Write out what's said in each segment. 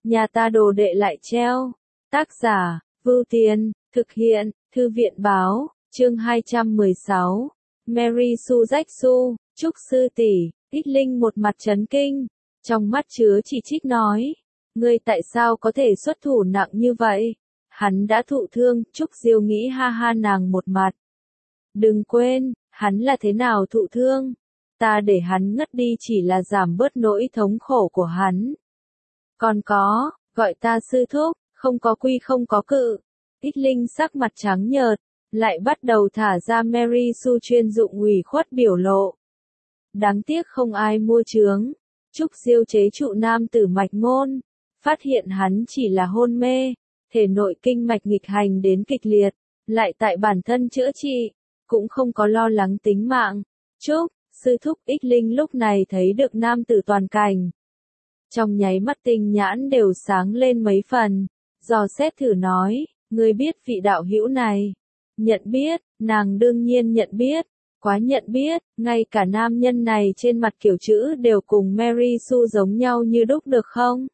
nhà ta đồ đệ lại treo. Tác giả, Vưu Tiên, thực hiện, Thư viện báo, chương 216. Mary Sue Jackson, Trúc sư tỷ, Ít Linh một mặt chấn kinh, trong mắt chứa chỉ trích nói, ngươi tại sao có thể xuất thủ nặng như vậy? Hắn đã thụ thương, Trúc Diêu nghĩ ha ha nàng một mặt. Đừng quên, hắn là thế nào thụ thương? Ta để hắn ngất đi chỉ là giảm bớt nỗi thống khổ của hắn. Còn có, gọi ta sư thúc, không có quy không có cự. Ít Linh sắc mặt trắng nhợt, lại bắt đầu thả ra Mary Sue chuyên dụng ủy khuất biểu lộ. Đáng tiếc không ai mua chướng. Trúc Diêu chế trụ nam tử mạch ngôn, phát hiện hắn chỉ là hôn mê, thể nội kinh mạch nghịch hành đến kịch liệt, lại tại bản thân chữa trị, cũng không có lo lắng tính mạng. Trúc, sư thúc. Ít Linh lúc này thấy được nam tử toàn cảnh. Trong nháy mắt tinh nhãn đều sáng lên mấy phần, dò xét thử nói, ngươi biết vị đạo hữu này? Nhận biết, nàng đương nhiên nhận biết, quá nhận biết, ngay cả nam nhân này trên mặt kiểu chữ đều cùng Mary Sue giống nhau như đúc được không?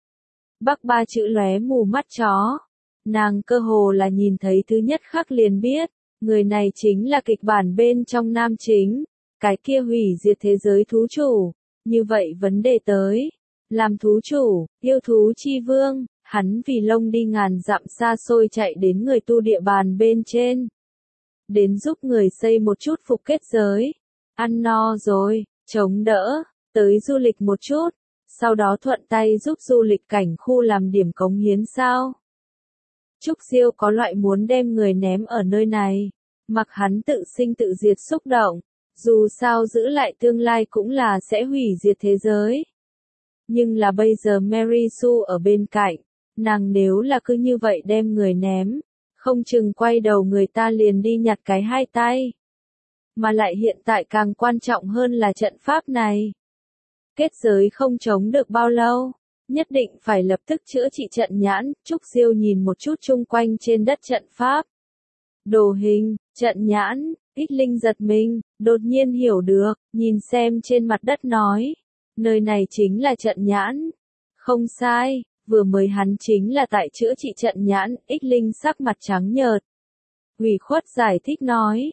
Bắc ba chữ lóe mù mắt chó, nàng cơ hồ là nhìn thấy thứ nhất khắc liền biết, người này chính là kịch bản bên trong nam chính, cái kia hủy diệt thế giới thú chủ. Như vậy vấn đề tới, làm thú chủ, yêu thú chi vương, hắn vì lông đi ngàn dặm xa xôi chạy đến người tu địa bàn bên trên. Đến giúp người xây một chút phục kết giới. Ăn no rồi, chống đỡ, tới du lịch một chút, sau đó thuận tay giúp du lịch cảnh khu làm điểm cống hiến sao. Trúc Diêu có loại muốn đem người ném ở nơi này, mặc hắn tự sinh tự diệt xúc động, dù sao giữ lại tương lai cũng là sẽ hủy diệt thế giới. Nhưng là bây giờ Mary Sue ở bên cạnh, nàng nếu là cứ như vậy đem người ném, không chừng quay đầu người ta liền đi nhặt cái hai tay. Mà lại hiện tại càng quan trọng hơn là trận pháp này. Kết giới không chống được bao lâu, nhất định phải lập tức chữa trị trận nhãn. Trúc Diêu nhìn một chút chung quanh trên đất trận pháp. Đồ hình, trận nhãn. Ít Linh giật mình, đột nhiên hiểu được, nhìn xem trên mặt đất nói, nơi này chính là trận nhãn. Không sai, vừa mới hắn chính là tại chữa trị trận nhãn. Ít Linh sắc mặt trắng nhợt, ủy khuất giải thích nói,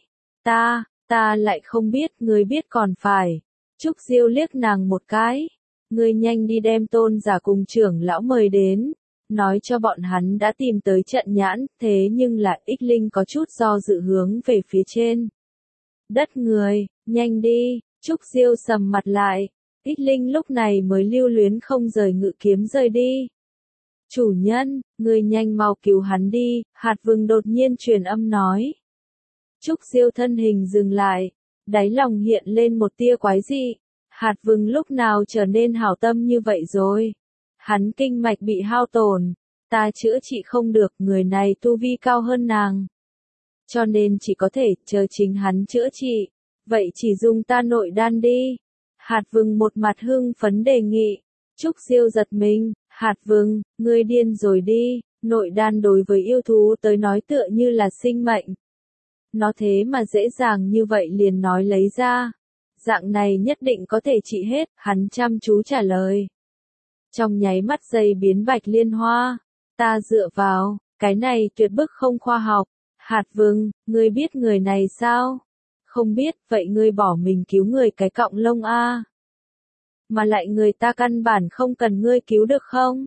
ta lại không biết, ngươi biết còn phải. Trúc Diêu liếc nàng một cái, ngươi nhanh đi đem tôn giả cùng trưởng lão mời đến, nói cho bọn hắn đã tìm tới trận nhãn. Thế nhưng là Ít Linh có chút do dự hướng về phía trên đất người, nhanh đi. Trúc Diêu sầm mặt lại, Ít Linh lúc này mới lưu luyến không rời ngự kiếm rời đi. Chủ nhân, người nhanh mau cứu hắn đi. Hạt Vừng đột nhiên truyền âm nói. Trúc Diêu thân hình dừng lại, đáy lòng hiện lên một tia quái dị. Hạt Vừng lúc nào trở nên hảo tâm như vậy rồi? Hắn kinh mạch bị hao tổn, ta chữa trị không được, người này tu vi cao hơn nàng, cho nên chỉ có thể chờ chính hắn chữa trị. Vậy chỉ dùng ta nội đan đi. Hạt Vừng một mặt hưng phấn đề nghị. Trúc Diêu giật mình, Hạt Vừng, ngươi điên rồi đi, nội đan đối với yêu thú tới nói tựa như là sinh mệnh. Nó thế mà dễ dàng như vậy liền nói lấy ra. Dạng này nhất định có thể trị hết, hắn chăm chú trả lời. Trong nháy mắt dây biến bạch liên hoa, ta dựa vào, cái này tuyệt bức không khoa học. Hạt Vừng, ngươi biết người này sao? Không biết, vậy ngươi bỏ mình cứu người cái cọng lông a. Mà lại người ta căn bản không cần ngươi cứu được không?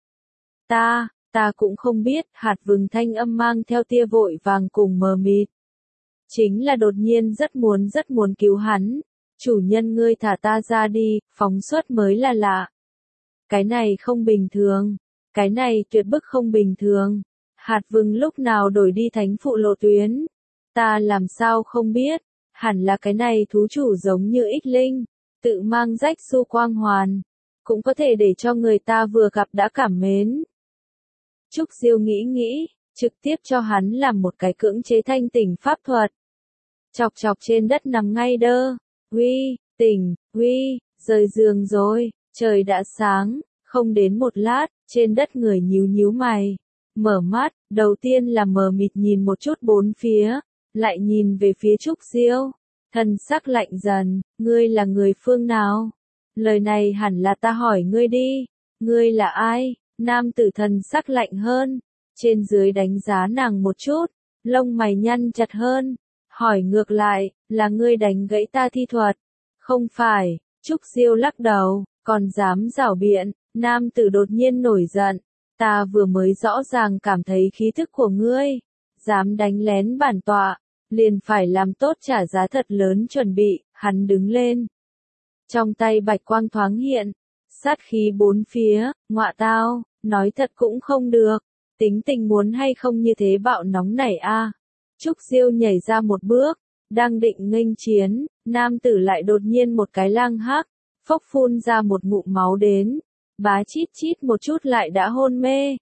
Ta cũng không biết. Hạt Vừng thanh âm mang theo tia vội vàng cùng mờ mịt. Chính là đột nhiên rất muốn cứu hắn. Chủ nhân ngươi thả ta ra đi, phóng xuất mới là lạ. Cái này không bình thường, cái này tuyệt bức không bình thường. Hạt Vừng lúc nào đổi đi thánh phụ lộ tuyến? Ta làm sao không biết, hẳn là cái này thú chủ giống như Ít Linh, tự mang rách su quang hoàn, cũng có thể để cho người ta vừa gặp đã cảm mến. Trúc Diêu nghĩ, trực tiếp cho hắn làm một cái cưỡng chế thanh tỉnh pháp thuật. Chọc trên đất nằm ngay đơ, tỉnh, rời giường rồi, trời đã sáng, không đến một lát, trên đất người nhíu mày. Mở mắt, đầu tiên là mờ mịt nhìn một chút bốn phía, lại nhìn về phía Trúc Diêu, thần sắc lạnh dần, ngươi là người phương nào? Lời này hẳn là ta hỏi ngươi đi, ngươi là ai? Nam tử thần sắc lạnh hơn, trên dưới đánh giá nàng một chút, lông mày nhăn chặt hơn, hỏi ngược lại, là ngươi đánh gãy ta thi thuật? Không phải, Trúc Diêu lắc đầu, còn dám giảo biện, nam tử đột nhiên nổi giận, ta vừa mới rõ ràng cảm thấy khí thức của ngươi, dám đánh lén bản tọa, liền phải làm tốt trả giá thật lớn chuẩn bị, hắn đứng lên. Trong tay bạch quang thoáng hiện, sát khí bốn phía, ngọa tao, nói thật cũng không được, tính tình muốn hay không như thế bạo nóng nảy a. Trúc Diêu nhảy ra một bước, đang định nghênh chiến, nam tử lại đột nhiên một cái lang hắc, phốc phun ra một ngụm máu đến, bá chít chít một chút lại đã hôn mê.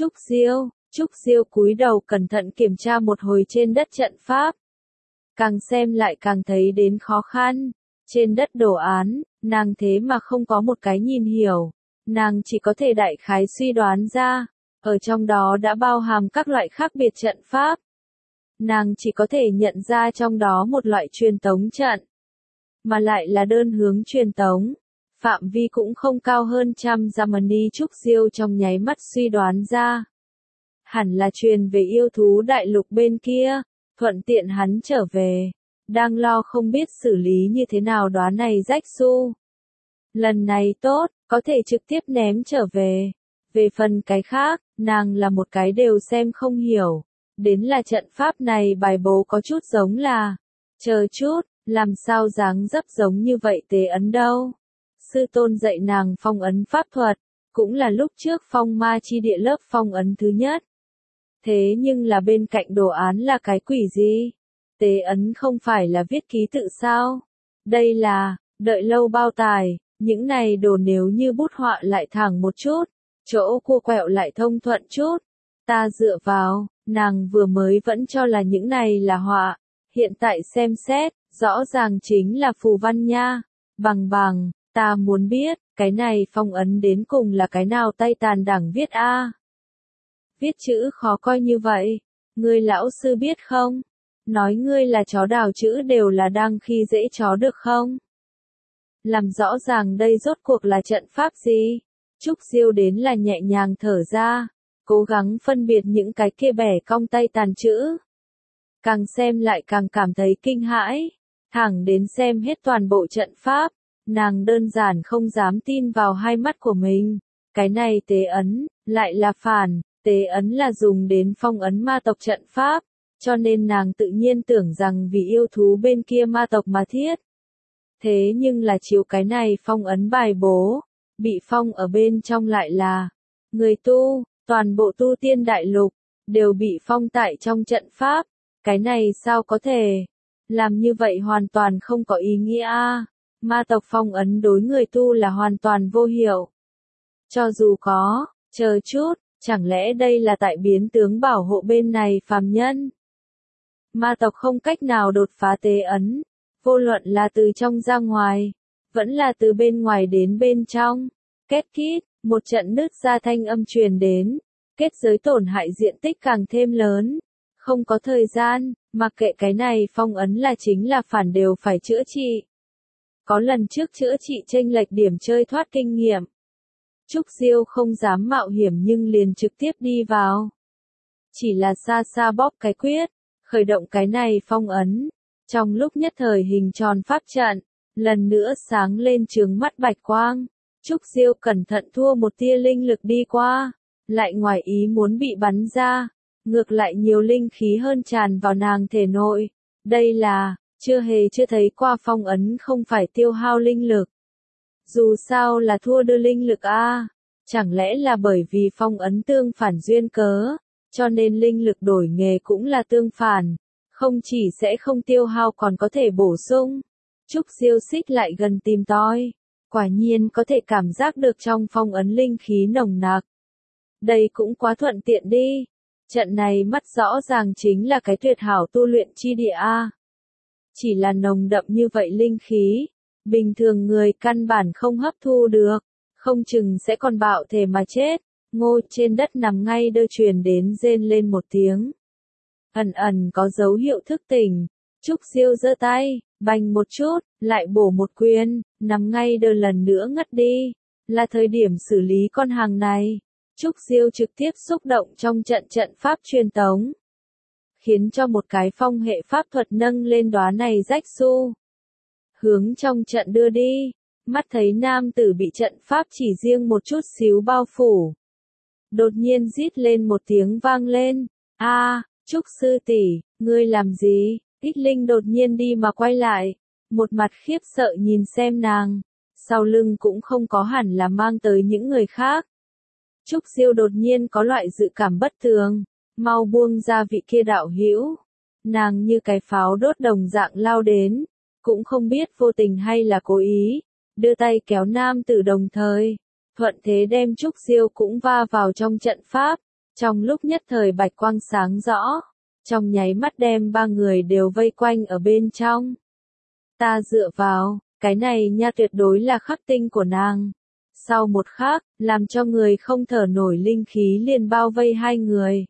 Trúc Diêu cúi đầu cẩn thận kiểm tra một hồi trên đất trận pháp. Càng xem lại càng thấy đến khó khăn. Trên đất đồ án, nàng thế mà không có một cái nhìn hiểu. Nàng chỉ có thể đại khái suy đoán ra, ở trong đó đã bao hàm các loại khác biệt trận pháp. Nàng chỉ có thể nhận ra trong đó một loại truyền tống trận, mà lại là đơn hướng truyền tống. Phạm vi cũng không cao hơn trăm dặm. Trúc Diêu trong nháy mắt suy đoán ra. Hẳn là truyền về yêu thú đại lục bên kia, thuận tiện hắn trở về. Đang lo không biết xử lý như thế nào đóa này rách su. Lần này tốt, có thể trực tiếp ném trở về. Về phần cái khác, nàng là một cái đều xem không hiểu. Đến là trận pháp này bài bố có chút giống là, chờ chút, làm sao dáng dấp giống như vậy tế ấn đâu. Sư tôn dạy nàng phong ấn pháp thuật, cũng là lúc trước phong ma chi địa lớp phong ấn thứ nhất. Thế nhưng là bên cạnh đồ án là cái quỷ gì? Tế ấn không phải là viết ký tự sao? Đây là, đợi lâu bao tài, những này đồ nếu như bút họa lại thẳng một chút, chỗ cua quẹo lại thông thuận chút. Ta dựa vào, nàng vừa mới vẫn cho là những này là họa, hiện tại xem xét, rõ ràng chính là phù văn nha. Bằng, ta muốn biết, cái này phong ấn đến cùng là cái nào tay tàn đảng viết a? Viết chữ khó coi như vậy, ngươi lão sư biết không? Nói ngươi là chó đào chữ đều là đang khi dễ chó được không? Làm rõ ràng đây rốt cuộc là trận pháp gì? Trúc Diêu đến là nhẹ nhàng thở ra, cố gắng phân biệt những cái kia bẻ cong tay tàn chữ. Càng xem lại càng cảm thấy kinh hãi, thẳng đến xem hết toàn bộ trận pháp, nàng đơn giản không dám tin vào hai mắt của mình. Cái này tế ấn, lại là phản, tế ấn là dùng đến phong ấn ma tộc trận pháp, cho nên nàng tự nhiên tưởng rằng vì yêu thú bên kia ma tộc mà thiết. Thế nhưng là chiếu cái này phong ấn bài bố, bị phong ở bên trong lại là người tu, toàn bộ tu tiên đại lục, đều bị phong tại trong trận pháp. Cái này sao có thể? Làm như vậy hoàn toàn không có ý nghĩa a. Ma tộc phong ấn đối người tu là hoàn toàn vô hiệu. Cho dù có, chờ chút, chẳng lẽ đây là tại biến tướng bảo hộ bên này phàm nhân? Ma tộc không cách nào đột phá tế ấn, vô luận là từ trong ra ngoài, vẫn là từ bên ngoài đến bên trong. Két kít, một trận nứt ra thanh âm truyền đến, kết giới tổn hại diện tích càng thêm lớn. Không có thời gian, mặc kệ cái này phong ấn là chính là phản đều phải chữa trị. Có lần trước chữa trị chênh lệch điểm chơi thoát kinh nghiệm. Trúc Diêu không dám mạo hiểm nhưng liền trực tiếp đi vào. Chỉ là xa xa bóp cái quyết, khởi động cái này phong ấn. Trong lúc nhất thời hình tròn pháp trận, lần nữa sáng lên trướng mắt bạch quang. Trúc Diêu cẩn thận thua một tia linh lực đi qua, lại ngoài ý muốn bị bắn ra. Ngược lại nhiều linh khí hơn tràn vào nàng thể nội. Đây là, chưa thấy qua phong ấn không phải tiêu hao linh lực. Dù sao là thua đưa linh lực a, chẳng lẽ là bởi vì phong ấn tương phản duyên cớ, cho nên linh lực đổi nghề cũng là tương phản, không chỉ sẽ không tiêu hao còn có thể bổ sung. Trúc Diêu xích lại gần tìm tòi, quả nhiên có thể cảm giác được trong phong ấn linh khí nồng nặc. Đây cũng quá thuận tiện đi. Trận này mắt rõ ràng chính là cái tuyệt hảo tu luyện chi địa a. Chỉ là nồng đậm như vậy linh khí, bình thường người căn bản không hấp thu được, không chừng sẽ còn bạo thể mà chết. Ngô trên đất nằm ngay đơ truyền đến rên lên một tiếng. Ẩn có dấu hiệu thức tỉnh. Trúc Diêu giơ tay, bành một chút, lại bổ một quyền, nằm ngay đơ lần nữa ngất đi. Là thời điểm xử lý con hàng này. Trúc Diêu trực tiếp xúc động trong trận pháp truyền tống, khiến cho một cái phong hệ pháp thuật nâng lên đóa này rách su, hướng trong trận đưa đi. Mắt thấy nam tử bị trận pháp chỉ riêng một chút xíu bao phủ, đột nhiên rít lên một tiếng vang lên. A, Trúc sư tỷ, ngươi làm gì? Ích Linh đột nhiên đi mà quay lại, một mặt khiếp sợ nhìn xem nàng, sau lưng cũng không có hẳn là mang tới những người khác. Trúc Diêu đột nhiên có loại dự cảm bất thường, mau buông ra vị kia đạo hữu. Nàng như cái pháo đốt đồng dạng lao đến, cũng không biết vô tình hay là cố ý, đưa tay kéo nam tử đồng thời, thuận thế đem Trúc Diêu cũng va vào trong trận pháp. Trong lúc nhất thời bạch quang sáng rõ, trong nháy mắt đem ba người đều vây quanh ở bên trong. Ta dựa vào, cái này nha tuyệt đối là khắc tinh của nàng. Sau một khắc, làm cho người không thở nổi linh khí liền bao vây hai người.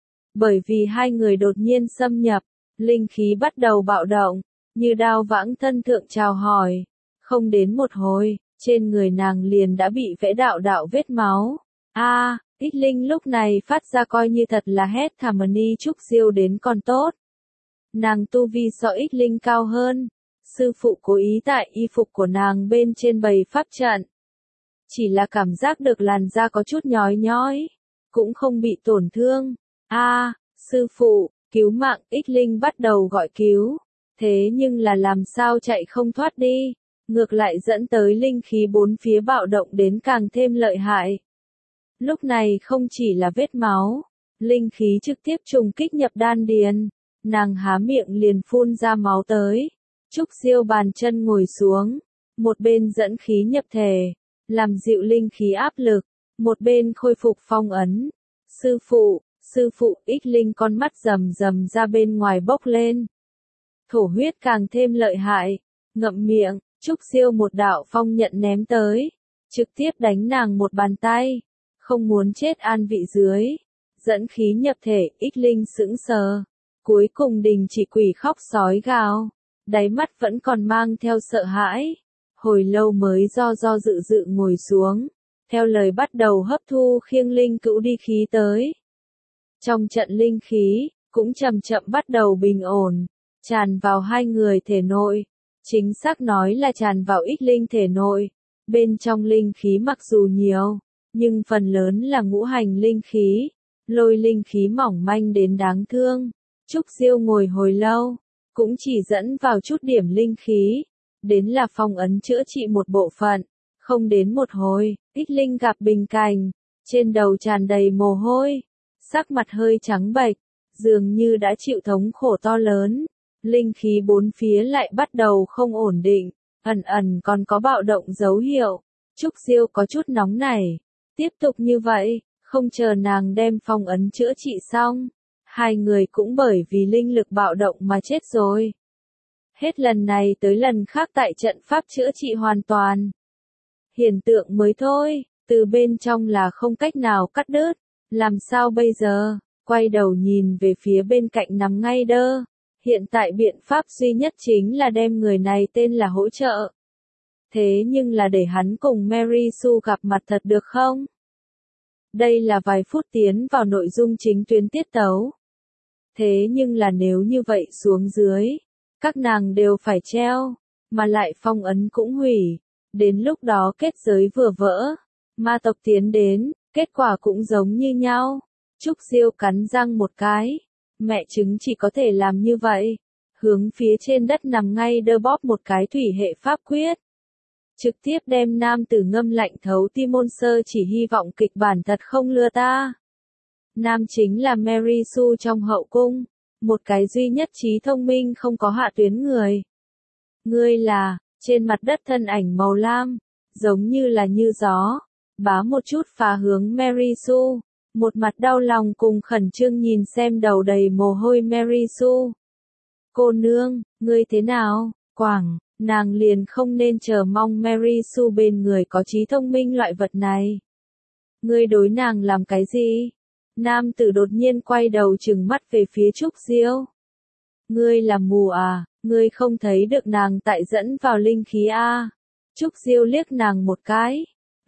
Bởi vì hai người đột nhiên xâm nhập, linh khí bắt đầu bạo động, như đao vãng thân thượng chào hỏi. Không đến một hồi, trên người nàng liền đã bị vẽ đạo đạo vết máu. A, Ích Linh lúc này phát ra coi như thật là hét thảm ni Trúc Diêu đến còn tốt. Nàng tu vi so Ích Linh cao hơn, sư phụ cố ý tại y phục của nàng bên trên bày pháp trận. Chỉ là cảm giác được làn da có chút nhói nhói, cũng không bị tổn thương. A, sư phụ, cứu mạng! Ích Linh bắt đầu gọi cứu, thế nhưng là làm sao chạy không thoát đi, ngược lại dẫn tới linh khí bốn phía bạo động đến càng thêm lợi hại. Lúc này không chỉ là vết máu, linh khí trực tiếp trùng kích nhập đan điền, nàng há miệng liền phun ra máu tới. Trúc Diêu bàn chân ngồi xuống, một bên dẫn khí nhập thể, làm dịu linh khí áp lực, một bên khôi phục phong ấn. Sư phụ, Ích Linh con mắt rầm rầm ra bên ngoài bốc lên. Thổ huyết càng thêm lợi hại, ngậm miệng, Trúc Diêu một đạo phong nhận ném tới, trực tiếp đánh nàng một bàn tay. Không muốn chết an vị dưới, dẫn khí nhập thể, Ích Linh sững sờ, cuối cùng đình chỉ quỷ khóc sói gào, đáy mắt vẫn còn mang theo sợ hãi, hồi lâu mới do dự ngồi xuống, theo lời bắt đầu hấp thu khiêng linh cữu đi khí tới. Trong trận linh khí, cũng chậm chậm bắt đầu bình ổn, tràn vào hai người thể nội, chính xác nói là tràn vào Ích Linh thể nội, bên trong linh khí mặc dù nhiều, nhưng phần lớn là ngũ hành linh khí, lôi linh khí mỏng manh đến đáng thương. Trúc Diêu ngồi hồi lâu, cũng chỉ dẫn vào chút điểm linh khí, đến là phong ấn chữa trị một bộ phận. Không đến một hồi, Ích Linh gặp bình cảnh, trên đầu tràn đầy mồ hôi, sắc mặt hơi trắng bệch, dường như đã chịu thống khổ to lớn. Linh khí bốn phía lại bắt đầu không ổn định, ẩn ẩn còn có bạo động dấu hiệu. Trúc Diêu có chút nóng nảy. Tiếp tục như vậy, không chờ nàng đem phong ấn chữa trị xong, hai người cũng bởi vì linh lực bạo động mà chết rồi. Hết lần này tới lần khác tại trận pháp chữa trị hoàn toàn. Hiện tượng mới thôi, từ bên trong là không cách nào cắt đứt, làm sao bây giờ? Quay đầu nhìn về phía bên cạnh nằm ngay đơ. Hiện tại biện pháp duy nhất chính là đem người này tên là hỗ trợ. Thế nhưng là để hắn cùng Mary Sue gặp mặt thật được không? Đây là vài phút tiến vào nội dung chính tuyến tiết tấu. Thế nhưng là nếu như vậy xuống dưới, các nàng đều phải treo, mà lại phong ấn cũng hủy. Đến lúc đó kết giới vừa vỡ, ma tộc tiến đến, kết quả cũng giống như nhau. Trúc Diêu cắn răng một cái, mẹ chứng chỉ có thể làm như vậy. Hướng phía trên đất nằm ngay đơ bóp một cái thủy hệ pháp quyết. Trực tiếp đem nam tử ngâm lạnh thấu tim môn sơ chỉ hy vọng kịch bản thật không lừa ta. Nam chính là Mary Sue trong hậu cung, một cái duy nhất trí thông minh không có hạ tuyến người. Ngươi là, trên mặt đất thân ảnh màu lam, giống như là như gió, bá một chút phá hướng Mary Sue, một mặt đau lòng cùng khẩn trương nhìn xem đầu đầy mồ hôi Mary Sue. Cô nương, ngươi thế nào? Quảng, nàng liền không nên chờ mong Mary Sue bên người có trí thông minh loại vật này. Ngươi đối nàng làm cái gì? Nam tử đột nhiên quay đầu trừng mắt về phía Trúc Diêu. Ngươi là mù à, ngươi không thấy được nàng tại dẫn vào linh khí à? Trúc Diêu liếc nàng một cái,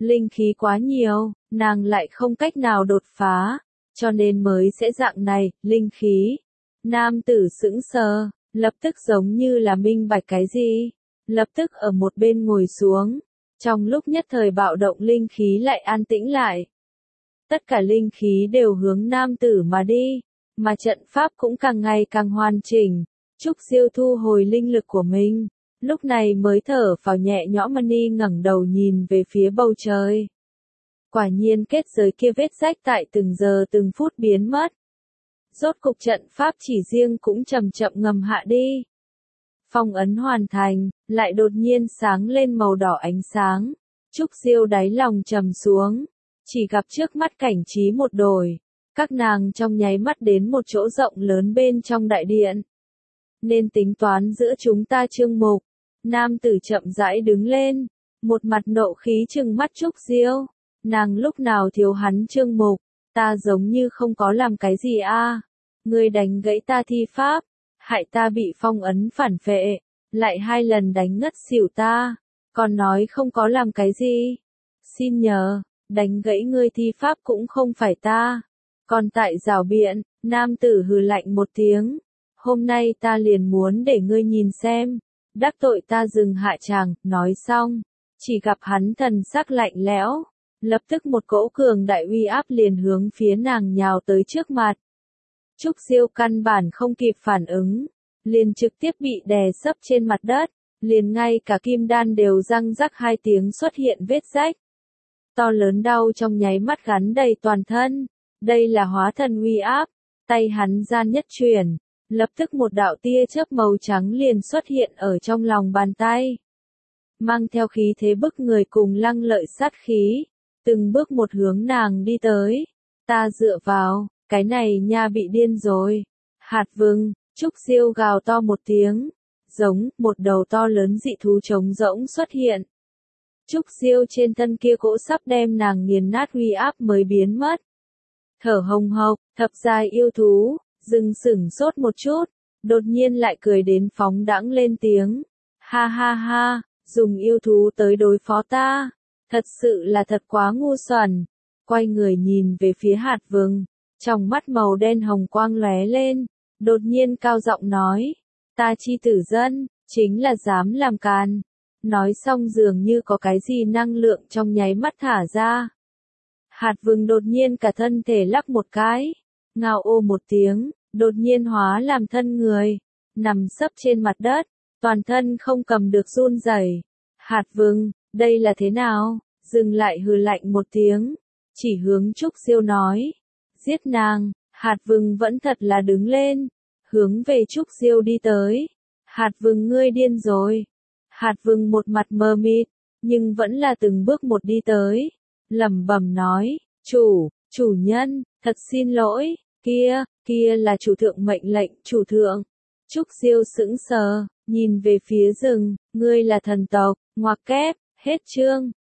linh khí quá nhiều, nàng lại không cách nào đột phá, cho nên mới sẽ dạng này, linh khí. Nam tử sững sờ, lập tức giống như là minh bạch cái gì, lập tức ở một bên ngồi xuống, trong lúc nhất thời bạo động linh khí lại an tĩnh lại. Tất cả linh khí đều hướng nam tử mà đi, mà trận pháp cũng càng ngày càng hoàn chỉnh. Trúc Diêu thu hồi linh lực của mình, lúc này mới thở phào nhẹ nhõm, Mani ngẩng đầu nhìn về phía bầu trời. Quả nhiên kết giới kia vết rách tại từng giờ từng phút biến mất. Rốt cục trận pháp chỉ riêng cũng chậm chậm ngầm hạ đi. Phong ấn hoàn thành, lại đột nhiên sáng lên màu đỏ ánh sáng. Trúc Diêu đáy lòng trầm xuống, chỉ gặp trước mắt cảnh trí một đổi. Các nàng trong nháy mắt đến một chỗ rộng lớn bên trong đại điện. Nên tính toán giữa chúng ta Trương Mục. Nam tử chậm rãi đứng lên, một mặt nộ khí trừng mắt Trúc Diêu. Nàng lúc nào thiếu hắn Trương Mục, ta giống như không có làm cái gì a. Ngươi đánh gãy ta thi pháp, hại ta bị phong ấn phản phệ, lại 2 lần đánh ngất xỉu ta, còn nói không có làm cái gì. Xin nhờ, đánh gãy ngươi thi pháp cũng không phải ta. Còn tại rào biện, nam tử hừ lạnh một tiếng. Hôm nay ta liền muốn để ngươi nhìn xem, đắc tội ta dừng hạ tràng. Nói xong, chỉ gặp hắn thần sắc lạnh lẽo, lập tức một cỗ cường đại uy áp liền hướng phía nàng nhào tới trước mặt. Trúc Diêu căn bản không kịp phản ứng, liền trực tiếp bị đè sấp trên mặt đất, liền ngay cả kim đan đều răng rắc 2 tiếng xuất hiện vết rách. To lớn đau trong nháy mắt gắn đầy toàn thân, đây là hóa thần uy áp, tay hắn gian nhất chuyển, lập tức một đạo tia chớp màu trắng liền xuất hiện ở trong lòng bàn tay. Mang theo khí thế bức người cùng lăng lợi sát khí, từng bước một hướng nàng đi tới. Ta dựa vào, cái này nha bị điên rồi. Hạt vừng, Trúc Diêu gào to một tiếng, giống một đầu to lớn dị thú trống rỗng xuất hiện. Trúc Diêu trên thân kia cỗ sắp đem nàng nghiền nát uy áp mới biến mất. Thở hồng hộc, thập giai yêu thú, dừng sửng sốt một chút, đột nhiên lại cười đến phóng đãng lên tiếng. Ha ha ha, dùng yêu thú tới đối phó ta, thật sự là thật quá ngu xuẩn. Quay người nhìn về phía hạt vừng, trong mắt màu đen hồng quang lóe lên, đột nhiên cao giọng nói, ta chi tử dân, chính là dám làm càn. Nói xong dường như có cái gì năng lượng trong nháy mắt thả ra. Hạt vừng đột nhiên cả thân thể lắc một cái, ngao ô một tiếng, đột nhiên hóa làm thân người, nằm sấp trên mặt đất, toàn thân không cầm được run rẩy. Hạt vừng, đây là thế nào? Dừng lại hừ lạnh một tiếng, chỉ hướng Trúc Diêu nói, giết nàng. Hạt vừng vẫn thật là đứng lên, hướng về Trúc Diêu đi tới. Hạt vừng ngươi điên rồi. Hạt vừng một mặt mờ mịt, nhưng vẫn là từng bước một đi tới, lẩm bẩm nói, chủ nhân, thật xin lỗi, kia là chủ thượng mệnh lệnh, chủ thượng. Trúc Diêu sững sờ, nhìn về phía rừng, ngươi là thần tộc, ngoặc kép, hết chương.